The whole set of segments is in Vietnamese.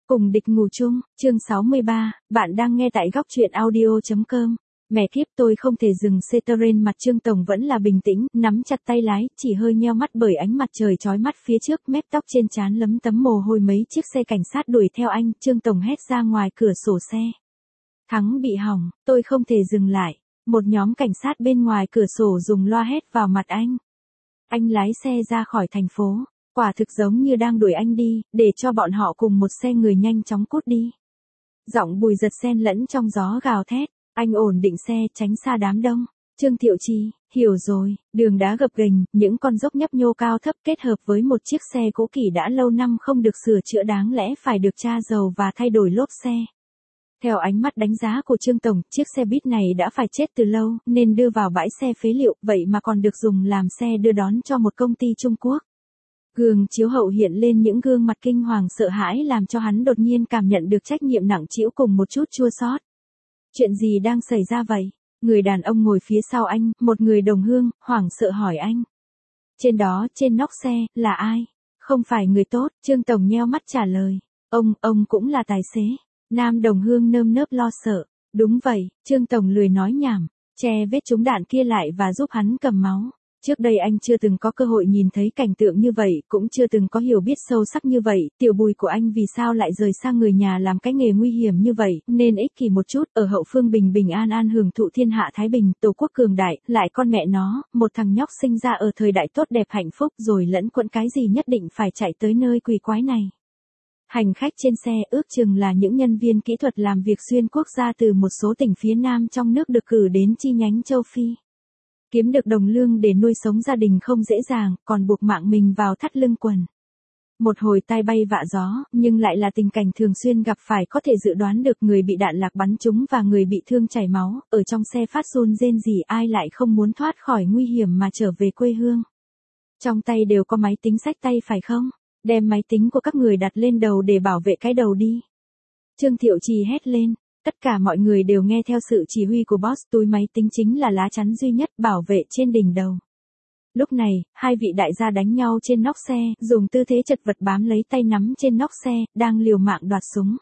Cùng địch ngủ chung, chương 63, bạn đang nghe tại góc truyện audio.com. Mẹ kiếp, tôi không thể dừng xe terrain. Mặt Trương Tổng vẫn là bình tĩnh, nắm chặt tay lái, chỉ hơi nheo mắt bởi ánh mặt trời chói mắt phía trước, mép tóc trên trán lấm tấm mồ hôi. Mấy chiếc xe cảnh sát đuổi theo anh, Trương Tổng hét ra ngoài cửa sổ xe. Thắng bị hỏng, tôi không thể dừng lại. Một nhóm cảnh sát bên ngoài cửa sổ dùng loa hét vào mặt anh. Anh lái xe ra khỏi thành phố. Quả thực giống như đang đuổi anh đi, để cho bọn họ cùng một xe người nhanh chóng cút đi. Giọng Bùi Giật xen lẫn trong gió gào thét, anh ổn định xe, tránh xa đám đông. Trương Thiệu Trì, hiểu rồi, đường đá gập ghềnh, những con dốc nhấp nhô cao thấp kết hợp với một chiếc xe cũ kỹ đã lâu năm không được sửa chữa, đáng lẽ phải được tra dầu và thay đổi lốp xe. Theo ánh mắt đánh giá của Trương Tổng, chiếc xe buýt này đã phải chết từ lâu, nên đưa vào bãi xe phế liệu, vậy mà còn được dùng làm xe đưa đón cho một công ty Trung Quốc. Gương chiếu hậu hiện lên những gương mặt kinh hoàng sợ hãi, làm cho hắn đột nhiên cảm nhận được trách nhiệm nặng trĩu cùng một chút chua xót. Chuyện gì đang xảy ra vậy? Người đàn ông ngồi phía sau anh, một người đồng hương, hoảng sợ hỏi anh. Trên đó, trên nóc xe, là ai? Không phải người tốt, Trương Tổng nheo mắt trả lời. Ông cũng là tài xế. Nam đồng hương nơm nớp lo sợ. Đúng vậy, Trương Tổng lười nói nhảm, che vết trúng đạn kia lại và giúp hắn cầm máu. Trước đây anh chưa từng có cơ hội nhìn thấy cảnh tượng như vậy, cũng chưa từng có hiểu biết sâu sắc như vậy, tiểu Bùi của anh vì sao lại rời xa người nhà làm cái nghề nguy hiểm như vậy, nên ích kỷ một chút, ở hậu phương bình bình an an hưởng thụ thiên hạ thái bình, tổ quốc cường đại, lại con mẹ nó, một thằng nhóc sinh ra ở thời đại tốt đẹp hạnh phúc rồi lẫn quẫn cái gì nhất định phải chạy tới nơi quỷ quái này. Hành khách trên xe ước chừng là những nhân viên kỹ thuật làm việc xuyên quốc gia từ một số tỉnh phía Nam trong nước được cử đến chi nhánh châu Phi. Kiếm được đồng lương để nuôi sống gia đình không dễ dàng, còn buộc mạng mình vào thắt lưng quần. Một hồi tai bay vạ gió, nhưng lại là tình cảnh thường xuyên gặp phải, có thể dự đoán được người bị đạn lạc bắn trúng và người bị thương chảy máu, ở trong xe phát run rên rỉ, ai lại không muốn thoát khỏi nguy hiểm mà trở về quê hương. Trong tay đều có máy tính xách tay phải không? Đem máy tính của các người đặt lên đầu để bảo vệ cái đầu đi. Trương Thiệu Trì hét lên. Tất cả mọi người đều nghe theo sự chỉ huy của boss, túi máy tính chính là lá chắn duy nhất bảo vệ trên đỉnh đầu. Lúc này, hai vị đại gia đánh nhau trên nóc xe, dùng tư thế chật vật bám lấy tay nắm trên nóc xe, đang liều mạng đoạt súng.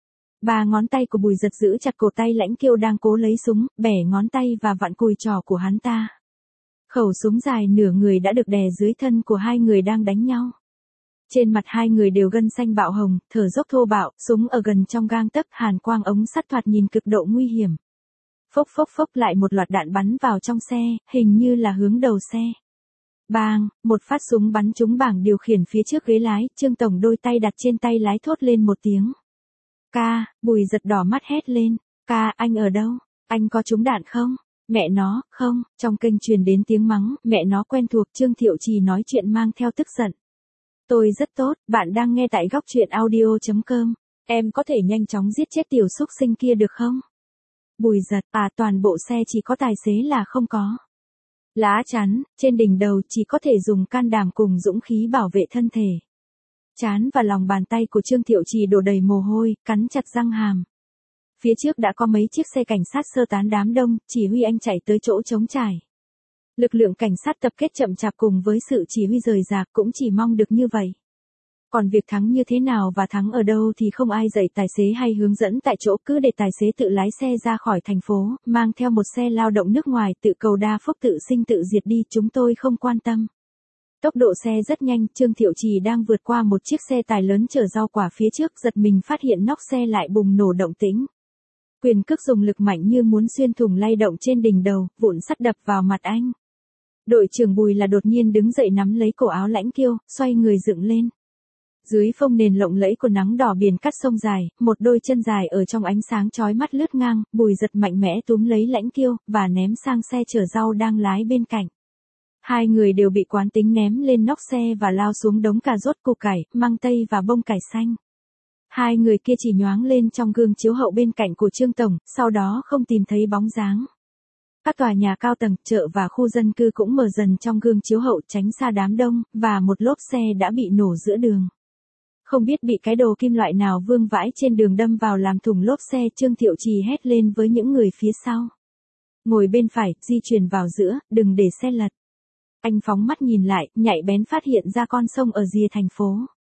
Ba ngón tay của Bùi Giật giữ chặt cổ tay Lãnh Kiêu đang cố lấy súng, bẻ ngón tay và vặn cùi trỏ của hắn ta. Khẩu súng dài nửa người đã được đè dưới thân của hai người đang đánh nhau. Trên mặt hai người đều gân xanh bạo hồng, thở dốc thô bạo, súng ở gần trong gang tấc, hàn quang ống sắt thoạt nhìn cực độ nguy hiểm. Phốc phốc phốc, lại một loạt đạn bắn vào trong xe, hình như là hướng đầu xe. Bang, một phát súng bắn trúng bảng điều khiển phía trước ghế lái, Trương Tổng đôi tay đặt trên tay lái thốt lên một tiếng. Ca, Bùi Giật đỏ mắt hét lên. Ca, anh ở đâu? Anh có trúng đạn không? Mẹ nó, không, trong kênh truyền đến tiếng mắng, mẹ nó quen thuộc. Trương Thiệu Trì nói chuyện mang theo tức giận. Tôi rất tốt, bạn đang nghe tại góc truyện audio.com. Em có thể nhanh chóng giết chết tiểu xúc sinh kia được không? Bùi Giật, toàn bộ xe chỉ có tài xế là không có. Lá chắn, trên đỉnh đầu chỉ có thể dùng can đảm cùng dũng khí bảo vệ thân thể. Trán và lòng bàn tay của Trương Thiệu Trì đổ đầy mồ hôi, cắn chặt răng hàm. Phía trước đã có mấy chiếc xe cảnh sát sơ tán đám đông, chỉ huy anh chạy tới chỗ trống trải. Lực lượng cảnh sát tập kết chậm chạp cùng với sự chỉ huy rời rạc cũng chỉ mong được như vậy. Còn việc thắng như thế nào và thắng ở đâu thì không ai dạy tài xế hay hướng dẫn tại chỗ, cứ để tài xế tự lái xe ra khỏi thành phố, mang theo một xe lao động nước ngoài, tự cầu đa phúc tự sinh tự diệt đi, chúng tôi không quan tâm. Tốc độ xe rất nhanh, Trương Thiệu Trì đang vượt qua một chiếc xe tải lớn chở rau quả phía trước, giật mình phát hiện nóc xe lại bùng nổ động tĩnh. Quyền cước dùng lực mạnh như muốn xuyên thủng lay động trên đỉnh đầu, vụn sắt đập vào mặt anh. Đội trưởng Bùi là đột nhiên đứng dậy nắm lấy cổ áo Lãnh Kiêu, xoay người dựng lên. Dưới phông nền lộng lẫy của nắng đỏ biển cắt sông dài, một đôi chân dài ở trong ánh sáng chói mắt lướt ngang, Bùi Giật mạnh mẽ túm lấy Lãnh Kiêu, và ném sang xe chở rau đang lái bên cạnh. Hai người đều bị quán tính ném lên nóc xe và lao xuống đống cà rốt, củ cải, măng tây và bông cải xanh. Hai người kia chỉ nhoáng lên trong gương chiếu hậu bên cạnh của Trương Tổng, sau đó không tìm thấy bóng dáng. Các tòa nhà cao tầng, chợ và khu dân cư cũng mờ dần trong gương chiếu hậu, tránh xa đám đông, và một lốp xe đã bị nổ giữa đường. Không biết bị cái đồ kim loại nào vương vãi trên đường đâm vào làm thủng lốp xe, Trương Thiệu Trì hét lên với những người phía sau. Ngồi bên phải, di chuyển vào giữa, đừng để xe lật. Anh phóng mắt nhìn lại, nhạy bén phát hiện ra con sông ở rìa thành phố.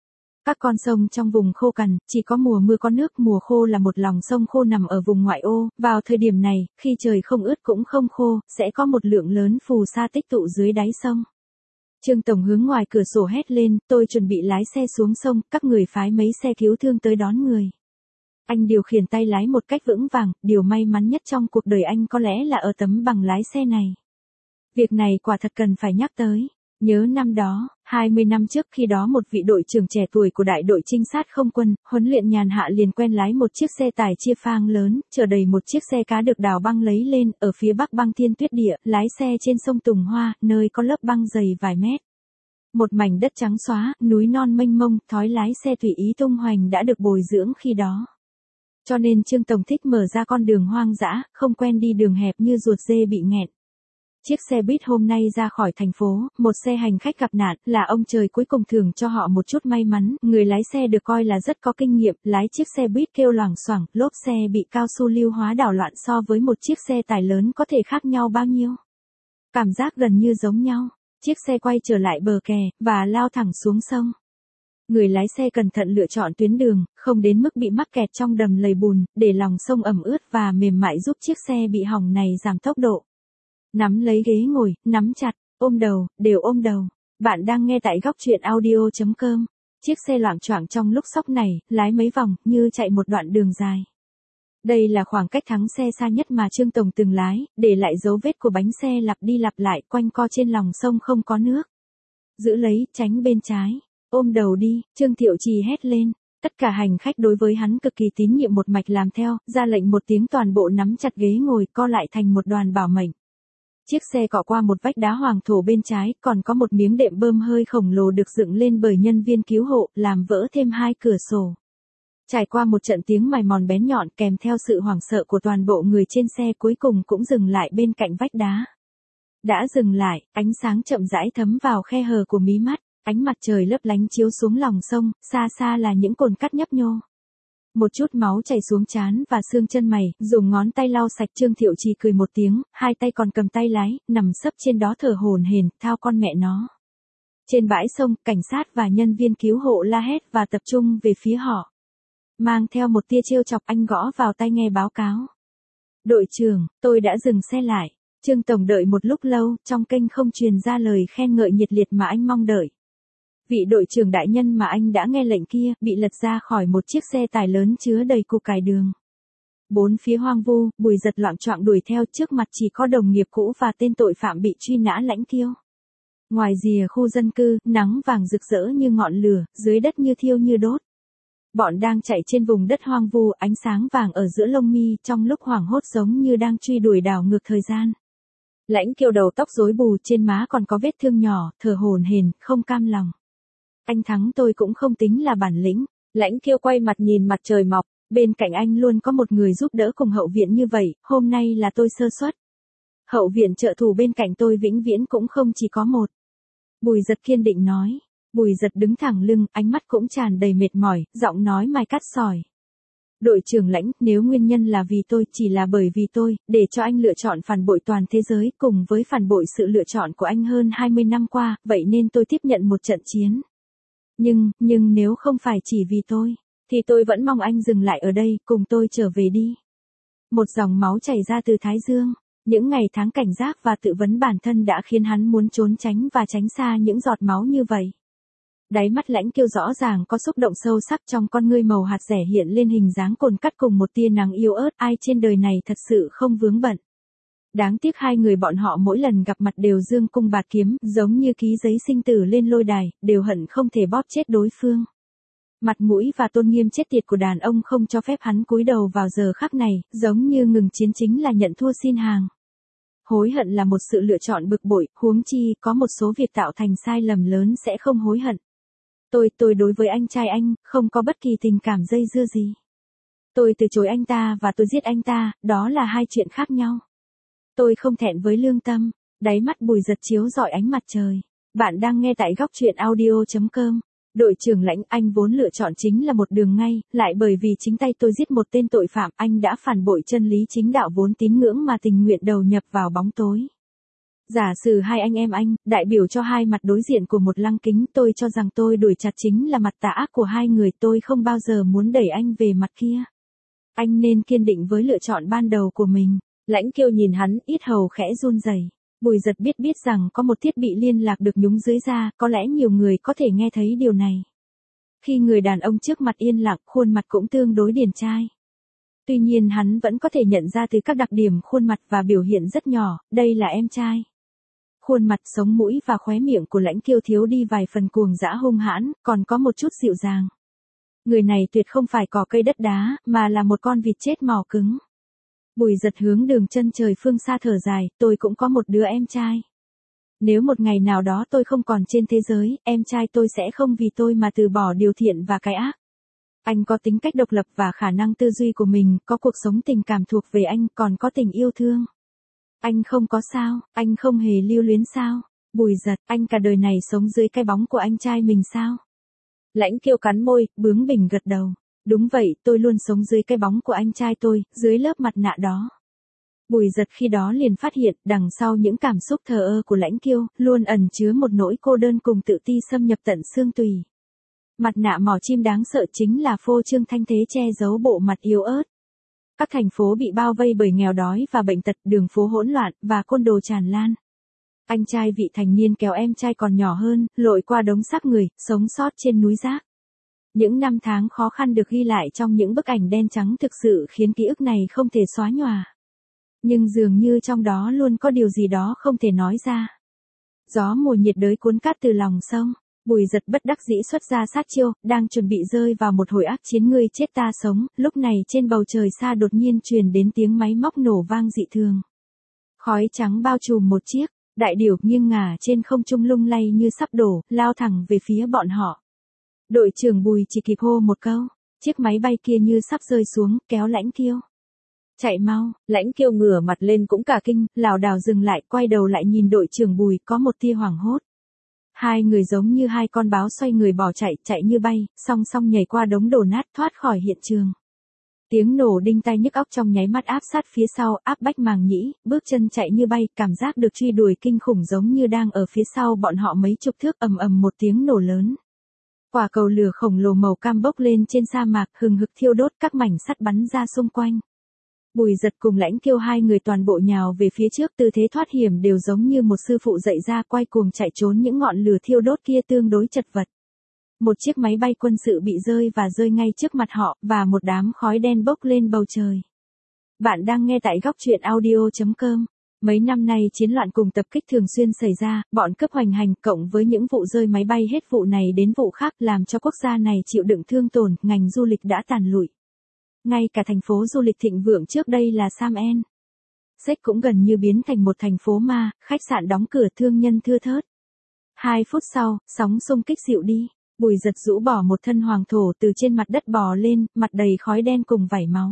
Các con sông trong vùng khô cằn, chỉ có mùa mưa có nước, mùa khô là một lòng sông khô nằm ở vùng ngoại ô, vào thời điểm này, khi trời không ướt cũng không khô, sẽ có một lượng lớn phù sa tích tụ dưới đáy sông. Trương Tổng hướng ngoài cửa sổ hét lên, tôi chuẩn bị lái xe xuống sông, các người phái mấy xe cứu thương tới đón người. Anh điều khiển tay lái một cách vững vàng, điều may mắn nhất trong cuộc đời anh có lẽ là ở tấm bằng lái xe này. Việc này quả thật cần phải nhắc tới. Nhớ năm đó, 20 năm trước khi đó một vị đội trưởng trẻ tuổi của đại đội trinh sát không quân, huấn luyện nhàn hạ liền quen lái một chiếc xe tải chia phang lớn, chở đầy một chiếc xe cá được đào băng lấy lên, ở phía bắc băng thiên tuyết địa, lái xe trên sông Tùng Hoa, nơi có lớp băng dày vài mét. Một mảnh đất trắng xóa, núi non mênh mông, thói lái xe tùy ý tung hoành đã được bồi dưỡng khi đó. Cho nên Trương Tổng thích mở ra con đường hoang dã, không quen đi đường hẹp như ruột dê bị nghẹn. Chiếc xe buýt hôm nay ra khỏi thành phố, một xe hành khách gặp nạn, là ông trời cuối cùng thưởng cho họ một chút may mắn, người lái xe được coi là rất có kinh nghiệm, lái chiếc xe buýt kêu loảng xoảng, lốp xe bị cao su lưu hóa đảo loạn so với một chiếc xe tải lớn có thể khác nhau bao nhiêu. Cảm giác gần như giống nhau, chiếc xe quay trở lại bờ kè, và lao thẳng xuống sông. Người lái xe cẩn thận lựa chọn tuyến đường, không đến mức bị mắc kẹt trong đầm lầy bùn, để lòng sông ẩm ướt và mềm mại giúp chiếc xe bị hỏng này giảm tốc độ. Nắm lấy ghế ngồi, nắm chặt, ôm đầu, đều ôm đầu. Bạn đang nghe tại góc truyện audio.com. Chiếc xe loạng choạng trong lúc sóc này, lái mấy vòng, như chạy một đoạn đường dài. Đây là khoảng cách thắng xe xa nhất mà Trương Tổng từng lái, để lại dấu vết của bánh xe lặp đi lặp lại quanh co trên lòng sông không có nước. Giữ lấy, tránh bên trái. Ôm đầu đi, Trương Thiệu Trì hét lên. Tất cả hành khách đối với hắn cực kỳ tín nhiệm một mạch làm theo, ra lệnh một tiếng toàn bộ nắm chặt ghế ngồi co lại thành một đoàn bảo mệnh. Chiếc xe cọ qua một vách đá hoàng thổ bên trái, còn có một miếng đệm bơm hơi khổng lồ được dựng lên bởi nhân viên cứu hộ, làm vỡ thêm 2 cửa sổ. Trải qua một trận tiếng mài mòn bén nhọn kèm theo sự hoảng sợ của toàn bộ người trên xe cuối cùng cũng dừng lại bên cạnh vách đá. Đã dừng lại, ánh sáng chậm rãi thấm vào khe hở của mí mắt, ánh mặt trời lấp lánh chiếu xuống lòng sông, xa xa là những cồn cát nhấp nhô. Một chút máu chảy xuống trán và xương chân mày, dùng ngón tay lau sạch. Trương Thiệu Trì cười một tiếng, hai tay còn cầm tay lái, nằm sấp trên đó thở hổn hển, thao con mẹ nó. Trên bãi sông, cảnh sát và nhân viên cứu hộ la hét và tập trung về phía họ. Mang theo một tia trêu chọc, anh gõ vào tai nghe báo cáo. Đội trưởng, tôi đã dừng xe lại. Trương Tổng đợi một lúc lâu, trong kênh không truyền ra lời khen ngợi nhiệt liệt mà anh mong đợi. Vị đội trưởng đại nhân mà anh đã nghe lệnh kia, bị lật ra khỏi một chiếc xe tải lớn chứa đầy củ cải đường. Bốn phía hoang vu, Bùi Giật loạng choạng đuổi theo, trước mặt chỉ có đồng nghiệp cũ và tên tội phạm bị truy nã Lãnh Kiêu. Ngoài rìa khu dân cư, nắng vàng rực rỡ như ngọn lửa, dưới đất như thiêu như đốt. Bọn đang chạy trên vùng đất hoang vu, ánh sáng vàng ở giữa lông mi, trong lúc hoảng hốt giống như đang truy đuổi đảo ngược thời gian. Lãnh Kiêu đầu tóc rối bù, trên má còn có vết thương nhỏ, thở hổn hển, không cam lòng. Anh thắng tôi cũng không tính là bản lĩnh. Lãnh Kiêu quay mặt nhìn mặt trời mọc, bên cạnh anh luôn có một người giúp đỡ cùng hậu viện như vậy, hôm nay là tôi sơ suất. Hậu viện trợ thủ bên cạnh tôi vĩnh viễn cũng không chỉ có một. Bùi Giật kiên định nói. Bùi Giật đứng thẳng lưng, ánh mắt cũng tràn đầy mệt mỏi, giọng nói mài cắt sỏi. Đội trưởng Lãnh, nếu nguyên nhân là vì tôi, chỉ là bởi vì tôi, để cho anh lựa chọn phản bội toàn thế giới, cùng với phản bội sự lựa chọn của anh hơn 20 năm qua, vậy nên tôi tiếp nhận một trận chiến. Nhưng nếu không phải chỉ vì tôi, thì tôi vẫn mong anh dừng lại ở đây, cùng tôi trở về đi. Một dòng máu chảy ra từ thái dương, những ngày tháng cảnh giác và tự vấn bản thân đã khiến hắn muốn trốn tránh và tránh xa những giọt máu như vậy. Đáy mắt Lãnh Kiêu rõ ràng có xúc động sâu sắc, trong con ngươi màu hạt dẻ hiện lên hình dáng cồn cắt cùng một tia nắng yếu ớt, ai trên đời này thật sự không vướng bận. Đáng tiếc hai người bọn họ mỗi lần gặp mặt đều dương cung bạt kiếm, giống như ký giấy sinh tử lên lôi đài, đều hận không thể bóp chết đối phương. Mặt mũi và tôn nghiêm chết tiệt của đàn ông không cho phép hắn cúi đầu vào giờ khắc này, giống như ngừng chiến chính là nhận thua xin hàng. Hối hận là một sự lựa chọn bực bội, huống chi có một số việc tạo thành sai lầm lớn sẽ không hối hận. Tôi đối với anh trai anh, không có bất kỳ tình cảm dây dưa gì. Tôi từ chối anh ta và tôi giết anh ta, đó là hai chuyện khác nhau. Tôi không thẹn với lương tâm. Đáy mắt Bùi Giật chiếu rọi ánh mặt trời. Bạn đang nghe tại góc truyện audio.com. Đội trưởng Lãnh, anh vốn lựa chọn chính là một đường ngay, lại bởi vì chính tay tôi giết một tên tội phạm, anh đã phản bội chân lý chính đạo vốn tín ngưỡng mà tình nguyện đầu nhập vào bóng tối. Giả sử hai anh em anh, đại biểu cho hai mặt đối diện của một lăng kính, tôi cho rằng tôi đuổi chặt chính là mặt tà ác của hai người, tôi không bao giờ muốn đẩy anh về mặt kia. Anh nên kiên định với lựa chọn ban đầu của mình. Lãnh Kiêu nhìn hắn, yết hầu khẽ run rẩy. Bùi Giật biết rằng có một thiết bị liên lạc được nhúng dưới da, có lẽ nhiều người có thể nghe thấy điều này. Khi người đàn ông trước mặt yên lặng, khuôn mặt cũng tương đối điển trai. Tuy nhiên hắn vẫn có thể nhận ra từ các đặc điểm khuôn mặt và biểu hiện rất nhỏ, đây là em trai. Khuôn mặt, sống mũi và khóe miệng của Lãnh Kiêu thiếu đi vài phần cuồng dã hung hãn, còn có một chút dịu dàng. Người này tuyệt không phải cỏ cây đất đá, mà là một con vịt chết mỏ cứng. Bùi Giật hướng đường chân trời phương xa thở dài, tôi cũng có một đứa em trai. Nếu một ngày nào đó tôi không còn trên thế giới, em trai tôi sẽ không vì tôi mà từ bỏ điều thiện và cái ác. Anh có tính cách độc lập và khả năng tư duy của mình, có cuộc sống tình cảm thuộc về anh, còn có tình yêu thương. Anh không có sao, anh không hề lưu luyến sao? Bùi Giật, anh cả đời này sống dưới cái bóng của anh trai mình sao? Lãnh Kiêu cắn môi, bướng bỉnh gật đầu. Đúng vậy, tôi luôn sống dưới cái bóng của anh trai tôi, dưới lớp mặt nạ đó. Bùi Giật khi đó liền phát hiện, đằng sau những cảm xúc thờ ơ của Lãnh Kiêu, luôn ẩn chứa một nỗi cô đơn cùng tự ti xâm nhập tận xương tủy. Mặt nạ mỏ chim đáng sợ chính là phô trương thanh thế che giấu bộ mặt yếu ớt. Các thành phố bị bao vây bởi nghèo đói và bệnh tật, đường phố hỗn loạn, và côn đồ tràn lan. Anh trai vị thành niên kéo em trai còn nhỏ hơn, lội qua đống xác người, sống sót trên núi rác. Những năm tháng khó khăn được ghi lại trong những bức ảnh đen trắng thực sự khiến ký ức này không thể xóa nhòa. Nhưng dường như trong đó luôn có điều gì đó không thể nói ra. Gió mùa nhiệt đới cuốn cát từ lòng sông. Bùi Giật bất đắc dĩ xuất ra sát chiêu, đang chuẩn bị rơi vào một hồi ác chiến ngươi chết ta sống, lúc này trên bầu trời xa đột nhiên truyền đến tiếng máy móc nổ vang dị thường. Khói trắng bao trùm một chiếc, đại điểu nghiêng ngả trên không trung lung lay như sắp đổ, lao thẳng về phía bọn họ. Đội trưởng Bùi chỉ kịp hô một câu, chiếc máy bay kia như sắp rơi xuống, kéo Lãnh Kiêu. Chạy mau, Lãnh Kiêu ngửa mặt lên cũng cả kinh, lảo đảo dừng lại, quay đầu lại nhìn đội trưởng Bùi, có một tia hoảng hốt. Hai người giống như hai con báo xoay người bỏ chạy, chạy như bay, song song nhảy qua đống đổ nát thoát khỏi hiện trường. Tiếng nổ đinh tai nhức óc trong nháy mắt áp sát phía sau, áp bách màng nhĩ, bước chân chạy như bay, cảm giác được truy đuổi kinh khủng giống như đang ở phía sau bọn họ mấy chục thước, ầm ầm một tiếng nổ lớn. Quả cầu lửa khổng lồ màu cam bốc lên trên sa mạc, hừng hực thiêu đốt, các mảnh sắt bắn ra xung quanh. Bùi Giật cùng Lãnh Kiêu hai người toàn bộ nhào về phía trước, tư thế thoát hiểm đều giống như một sư phụ dạy ra, quay cuồng chạy trốn những ngọn lửa thiêu đốt kia tương đối chật vật. Một chiếc máy bay quân sự bị rơi và rơi ngay trước mặt họ, và một đám khói đen bốc lên bầu trời. Bạn đang nghe tại góc truyện audio.com. Mấy năm nay chiến loạn cùng tập kích thường xuyên xảy ra, bọn cướp hoành hành, cộng với những vụ rơi máy bay hết vụ này đến vụ khác, làm cho quốc gia này chịu đựng thương tổn, ngành du lịch đã tàn lụi. Ngay cả thành phố du lịch thịnh vượng trước đây là Sam En Séc cũng gần như biến thành một thành phố ma, khách sạn đóng cửa, thương nhân thưa thớt. 2 phút sau, sóng xung kích dịu đi, Bùi Giật rũ bỏ một thân hoàng thổ từ trên mặt đất bò lên, mặt đầy khói đen cùng vảy máu.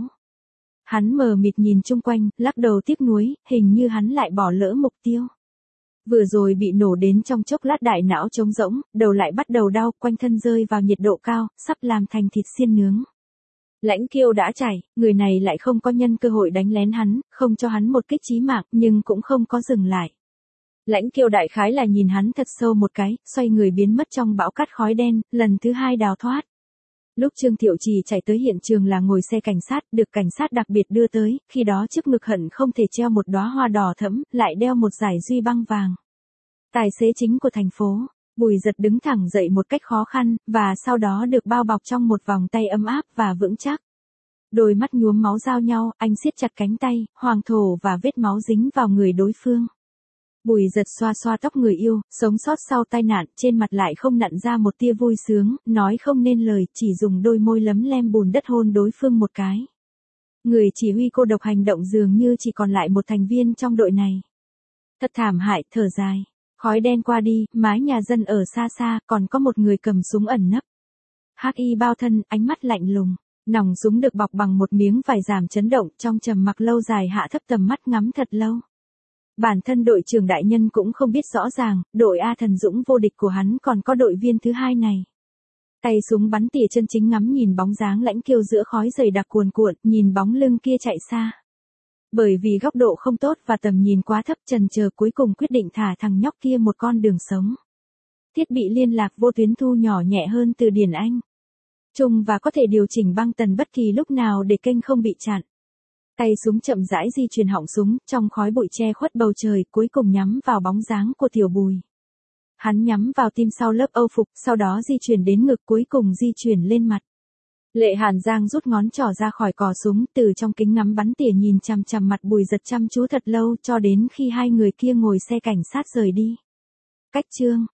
Hắn mờ mịt nhìn chung quanh, lắc đầu tiếc nuối, hình như hắn lại bỏ lỡ mục tiêu. Vừa rồi bị nổ đến trong chốc lát đại não trống rỗng, đầu lại bắt đầu đau, quanh thân rơi vào nhiệt độ cao, sắp làm thành thịt xiên nướng. Lãnh Kiêu đã chảy, người này lại không có nhân cơ hội đánh lén hắn, không cho hắn một kích chí mạng, nhưng cũng không có dừng lại. Lãnh Kiêu đại khái là nhìn hắn thật sâu một cái, xoay người biến mất trong bão cát khói đen, lần thứ 2 đào thoát. Lúc Trương Thiệu Trì chạy tới hiện trường là ngồi xe cảnh sát, được cảnh sát đặc biệt đưa tới, khi đó trước ngực hận không thể treo một đóa hoa đỏ thẫm, lại đeo một dải duy băng vàng. Tài xế chính của thành phố. Bùi Giật đứng thẳng dậy một cách khó khăn, và sau đó được bao bọc trong một vòng tay ấm áp và vững chắc. Đôi mắt nhuốm máu giao nhau, anh siết chặt cánh tay, hoàng thổ và vết máu dính vào người đối phương. Bùi Giật xoa xoa tóc người yêu, sống sót sau tai nạn, trên mặt lại không nặn ra một tia vui sướng, nói không nên lời, chỉ dùng đôi môi lấm lem bùn đất hôn đối phương một cái. Người chỉ huy cô độc hành động dường như chỉ còn lại một thành viên trong đội này. Thật thảm hại, thở dài. Khói đen qua đi, mái nhà dân ở xa xa, còn có một người cầm súng ẩn nấp. Hắc y bao thân, ánh mắt lạnh lùng. Nòng súng được bọc bằng một miếng vải giảm chấn động, trong trầm mặc lâu dài hạ thấp tầm mắt ngắm thật lâu. Bản thân đội trưởng đại nhân cũng không biết rõ ràng, đội A Thần Dũng vô địch của hắn còn có đội viên thứ hai này. Tay súng bắn tỉa chân chính ngắm nhìn bóng dáng Lãnh Kiêu giữa khói dày đặc cuồn cuộn, nhìn bóng lưng kia chạy xa. Bởi vì góc độ không tốt và tầm nhìn quá thấp, chần chờ cuối cùng quyết định thả thằng nhóc kia một con đường sống. Thiết bị liên lạc vô tuyến thu nhỏ nhẹ hơn từ điển Anh Trung và có thể điều chỉnh băng tần bất kỳ lúc nào để kênh không bị chặn. Tay súng chậm rãi di chuyển họng súng, trong khói bụi che khuất bầu trời, cuối cùng nhắm vào bóng dáng của Tiểu Bùi. Hắn nhắm vào tim sau lớp âu phục, sau đó di chuyển đến ngực, cuối cùng di chuyển lên mặt. Lệ Hàn Giang rút ngón trỏ ra khỏi cò súng, từ trong kính ngắm bắn tỉa nhìn chằm chằm mặt Bùi Giật chăm chú thật lâu, cho đến khi hai người kia ngồi xe cảnh sát rời đi. Cách chương